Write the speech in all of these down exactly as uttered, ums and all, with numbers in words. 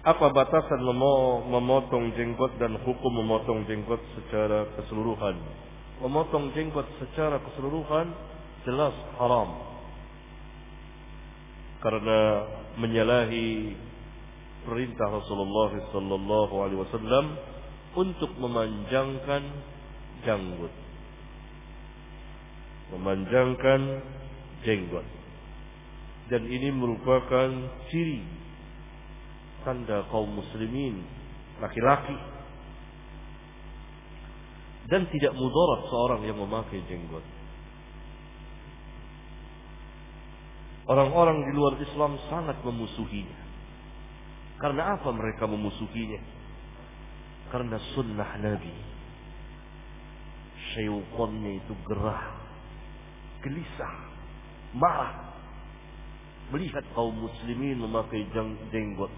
Apa batasan memotong jenggot dan hukum memotong jenggot secara keseluruhan? Memotong jenggot secara keseluruhan jelas haram, karena menyalahi perintah Rasulullah sallallahu alaihi wasallam untuk memanjangkan janggut, memanjangkan jenggot. Dan ini merupakan ciri tanda kaum muslimin laki-laki, dan tidak mudarat seorang yang memakai jenggot. Orang-orang di luar Islam sangat memusuhinya. Karena apa mereka memusuhinya? Karena sunnah Nabi. Syaitannya itu gerah, gelisah, marah melihat kaum muslimin memakai jenggot.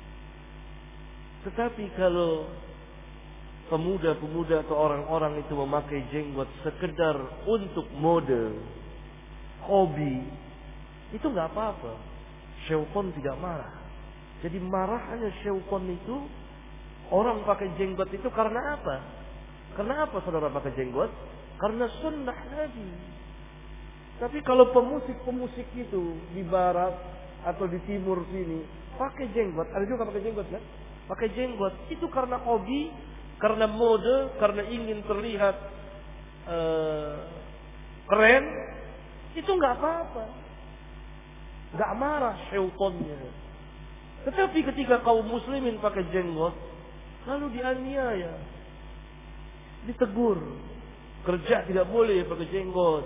Tetapi kalau pemuda-pemuda atau orang-orang itu memakai jenggot sekedar untuk mode, hobi, itu nggak apa-apa. Syaitan tidak marah. Jadi marahnya syaitan itu, orang pakai jenggot itu karena apa? Karena apa saudara pakai jenggot? Karena sunnah Nabi. Tapi kalau pemusik-pemusik itu di barat atau di timur sini pakai jenggot, ada juga pakai jenggot kan? Pakai jenggot itu karena hobi, karena mode, karena ingin terlihat uh, keren, itu nggak apa-apa, nggak marah syaitannya. Tetapi ketika kaum muslimin pakai jenggot, lalu dianiaya, ditegur, kerja tidak boleh pakai jenggot.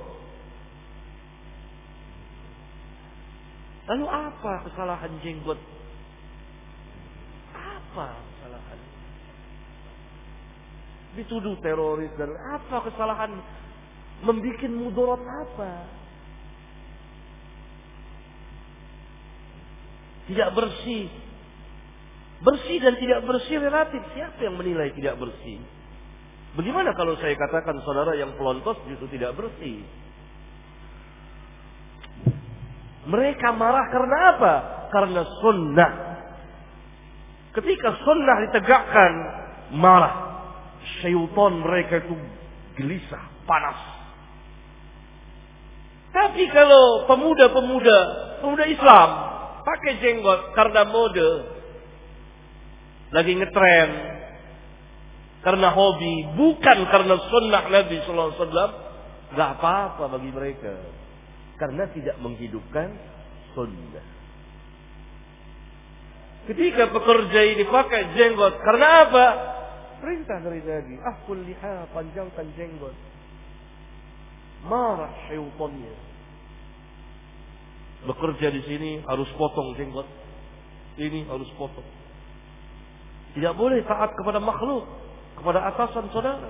Lalu apa kesalahan jenggot? Apa kesalahan? Dituduh teroris dan apa kesalahan? Membikin mudarat apa? Tidak bersih. Bersih dan tidak bersih relatif. Siapa yang menilai tidak bersih? Bagaimana kalau saya katakan saudara yang pelontos justru tidak bersih? Mereka marah karena apa? Karena sunnah. Ketika sunnah ditegakkan, marah. Syaitan mereka itu gelisah, panas. Tapi kalau pemuda-pemuda, pemuda Islam pakai jenggot karena mode, lagi ngetren, karena hobi, bukan karena sunnah Nabi Sallallahu Alaihi Wasallam, nggak apa-apa bagi mereka, karena tidak menghidupkan sunnah. Ketika pekerja ini pakai jenggot, karena apa? Perintah dari Nabi, ahful liha, panjangkan jenggot. Marah syaitannya. Bekerja di sini harus potong jenggot, ini harus potong. Tidak boleh taat kepada makhluk, kepada atasan saudara.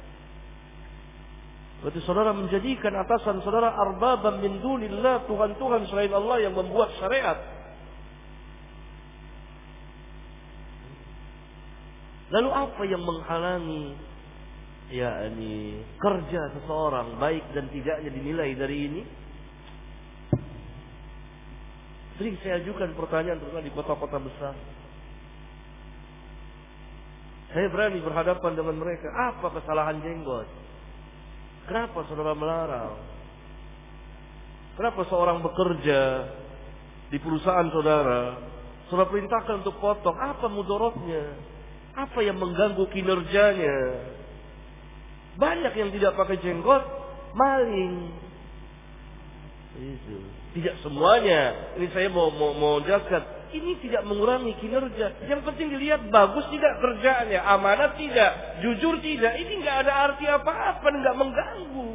Berarti saudara menjadikan atasan saudara arbaban min dunillah, Tuhan-Tuhan selain Allah yang membuat syariat. Lalu apa yang menghalangi yakni kerja seseorang baik dan tidaknya dinilai dari ini? Sering saya ajukan pertanyaan terutama di kota-kota besar. Saya berani berhadapan dengan mereka. Apa kesalahan jenggot? Kenapa saudara melarang? Kenapa seorang bekerja di perusahaan saudara, saudara perintahkan untuk potong? Apa mudaratnya? Apa yang mengganggu kinerjanya? Banyak yang tidak pakai jenggot, maling. Itu. Tidak semuanya. Ini saya mau mau, mau jelaskan. Ini tidak mengurangi kinerja. Yang penting dilihat bagus tidak kerjaannya, amanat tidak, jujur tidak. Ini nggak ada arti apa-apa, nggak mengganggu.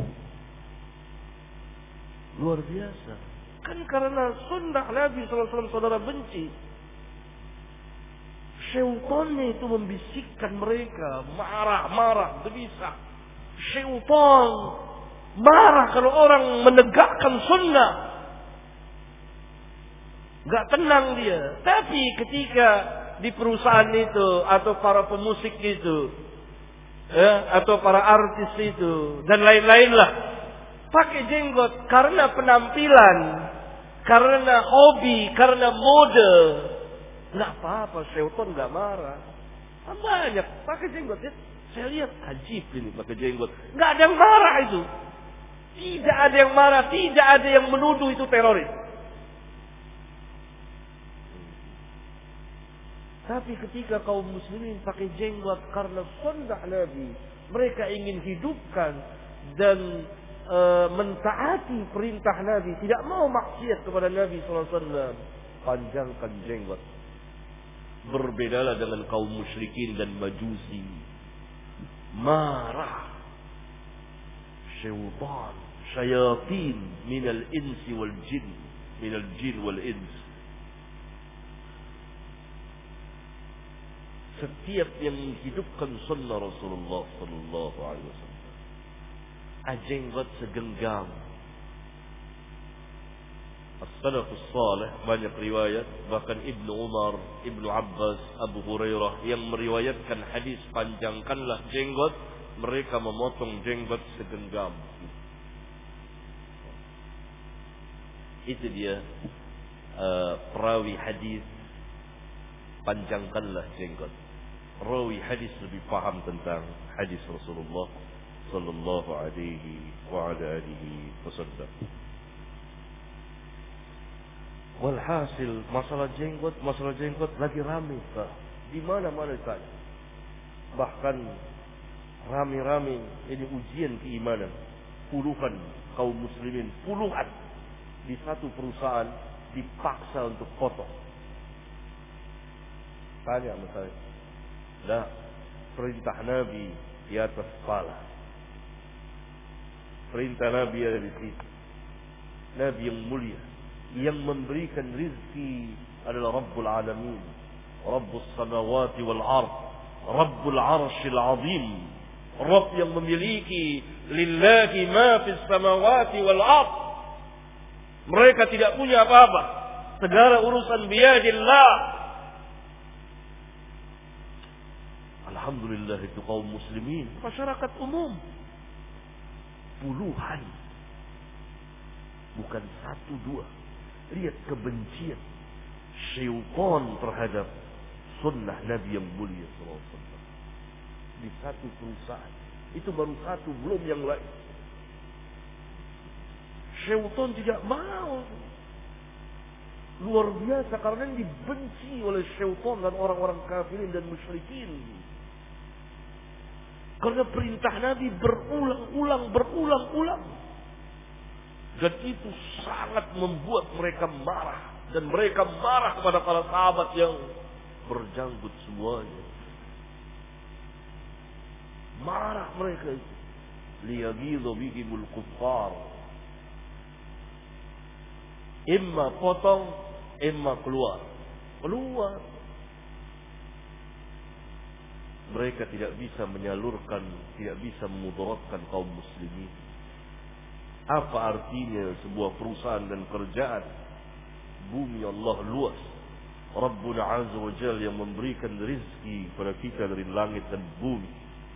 Luar biasa. Kan karena sunnah Nabi Sallallahu Alaihi Wasallam saudara benci. Syaitannya itu membisikkan mereka, marah-marah, gelisah. Syaitan marah kalau orang menegakkan sunnah. Gak tenang dia. Tapi ketika di perusahaan itu atau para pemusik itu, ya, atau para artis itu dan lain-lainlah, pakai jenggot karena penampilan, karena hobi, karena mode, Nggak apa-apa, syaitan nggak marah. Banyak pakai jenggot ya. Saya lihat ajib ini pakai jenggot. Nggak ada yang marah itu. Tidak ada yang marah, tidak ada yang menuduh itu teroris. Tapi ketika kaum muslimin pakai jenggot karena sunnah Nabi, mereka ingin hidupkan dan e, mentaati perintah Nabi, tidak mau maksiat kepada Nabi sallallahu alaihi wasallam, panjangkan jenggot. Berbedalah dengan kaum musyrikin dan majusi. Marah syaitan, syayatin minal insi wal jin, minal jin wal ins. Setiap yang menghidupkan sunnah Rasulullah sallallahu alaihi wasallam, ajenggot segenggam. As-salafus salih banyak riwayat, bahkan Ibnu Umar, Ibnu Abbas, Abu Hurairah yang meriwayatkan hadis panjangkanlah jenggot, mereka memotong jenggot segenggam. Itu dia uh, perawi hadis panjangkanlah jenggot. Rawi hadis lebih paham tentang hadis Rasulullah sallallahu alaihi wa ala alihi wasallam. Walhasil masalah jenggot, masalah jenggot lagi ramai, Pak. Di mana-mana saja. Bahkan rame-rame ini ujian keimanan. Puluhan kaum muslimin, puluhan di satu perusahaan dipaksa untuk potong. Tanya sama saya. Nah, perintah Nabi di atas kepala. Perintah Nabi ada di situ. Nabi yang mulia, yang memberikan rizki adalah Rabbul Alamin, Rabbus Samawati wal Ard, Rabbul Arshil Azim, Rabb yang memiliki lillahi ma fis samawati wal ard. Mereka tidak punya apa-apa, segala urusan biyadillah. Alhamdulillah itu kaum muslimin, masyarakat umum puluhan, bukan satu dua. Lihat kebencian syaitan terhadap sunnah Nabi yang mulia sallallahu alaihi wasallam di satu perusahaan. Itu baru satu, belum yang lain. Syaitan tidak mau. Luar biasa, karena dibenci oleh syaitan dan orang-orang kafirin dan musyrikin. Karena perintah Nabi berulang-ulang, berulang-ulang. Dan itu sangat membuat mereka marah. Dan mereka marah kepada para sahabat yang berjanggut semuanya. Marah mereka itu. Liyagidhu bihimul kuffar. Imma potong, imma keluar. Keluar. Mereka tidak bisa menyalurkan, tidak bisa memudaratkan kaum muslimin. Apa artinya sebuah perusahaan dan kerjaan? Bumi Allah luas. Rabbul Azza wa Jalla yang memberikan rezeki kepada kita dari langit dan bumi.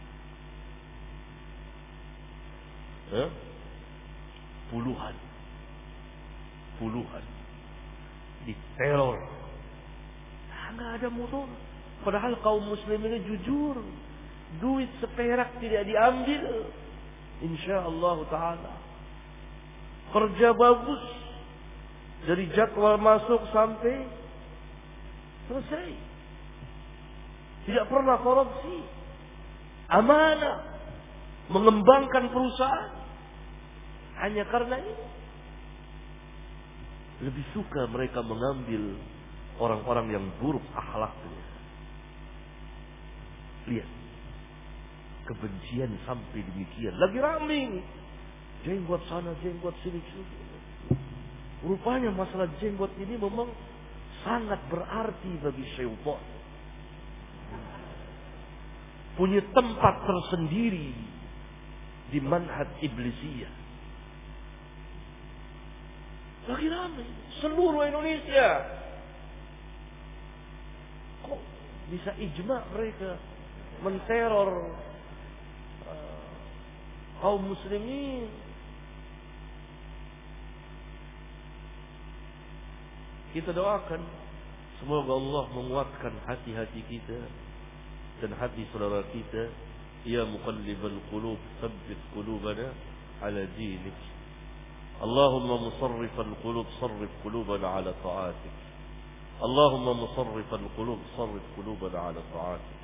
Ya? Puluhan. Puluhan. Diteror. Tidak ada mudarat. Padahal kaum muslimin jujur. Duit seperak tidak diambil. InsyaAllah ta'ala. Kerja bagus. Dari jadwal masuk sampai selesai. Tidak pernah korupsi. Amanah. Mengembangkan perusahaan. Hanya karena ini. Lebih suka mereka mengambil orang-orang yang buruk akhlaknya. Lihat. Kebencian sampai demikian. Lagi ramai. Jenggot sana, jenggot sini. Rupanya masalah jenggot ini memang sangat berarti bagi syaitan. Punya tempat tersendiri di manhaj iblisiyah. Lagi ramai. Seluruh Indonesia. Kok bisa ijma mereka menteror uh, kaum muslimin? Kita doakan Semoga Allah menguatkan hati-hati kita dan hati saudara kita. Ya muqallibal qulub, tsabbit qulubana ala dinik. Allahumma musarrifal qulub, sarrif qulubana ala ta'atik. Allahumma musarrifal qulub, sarrif qulubana ala ta'atik.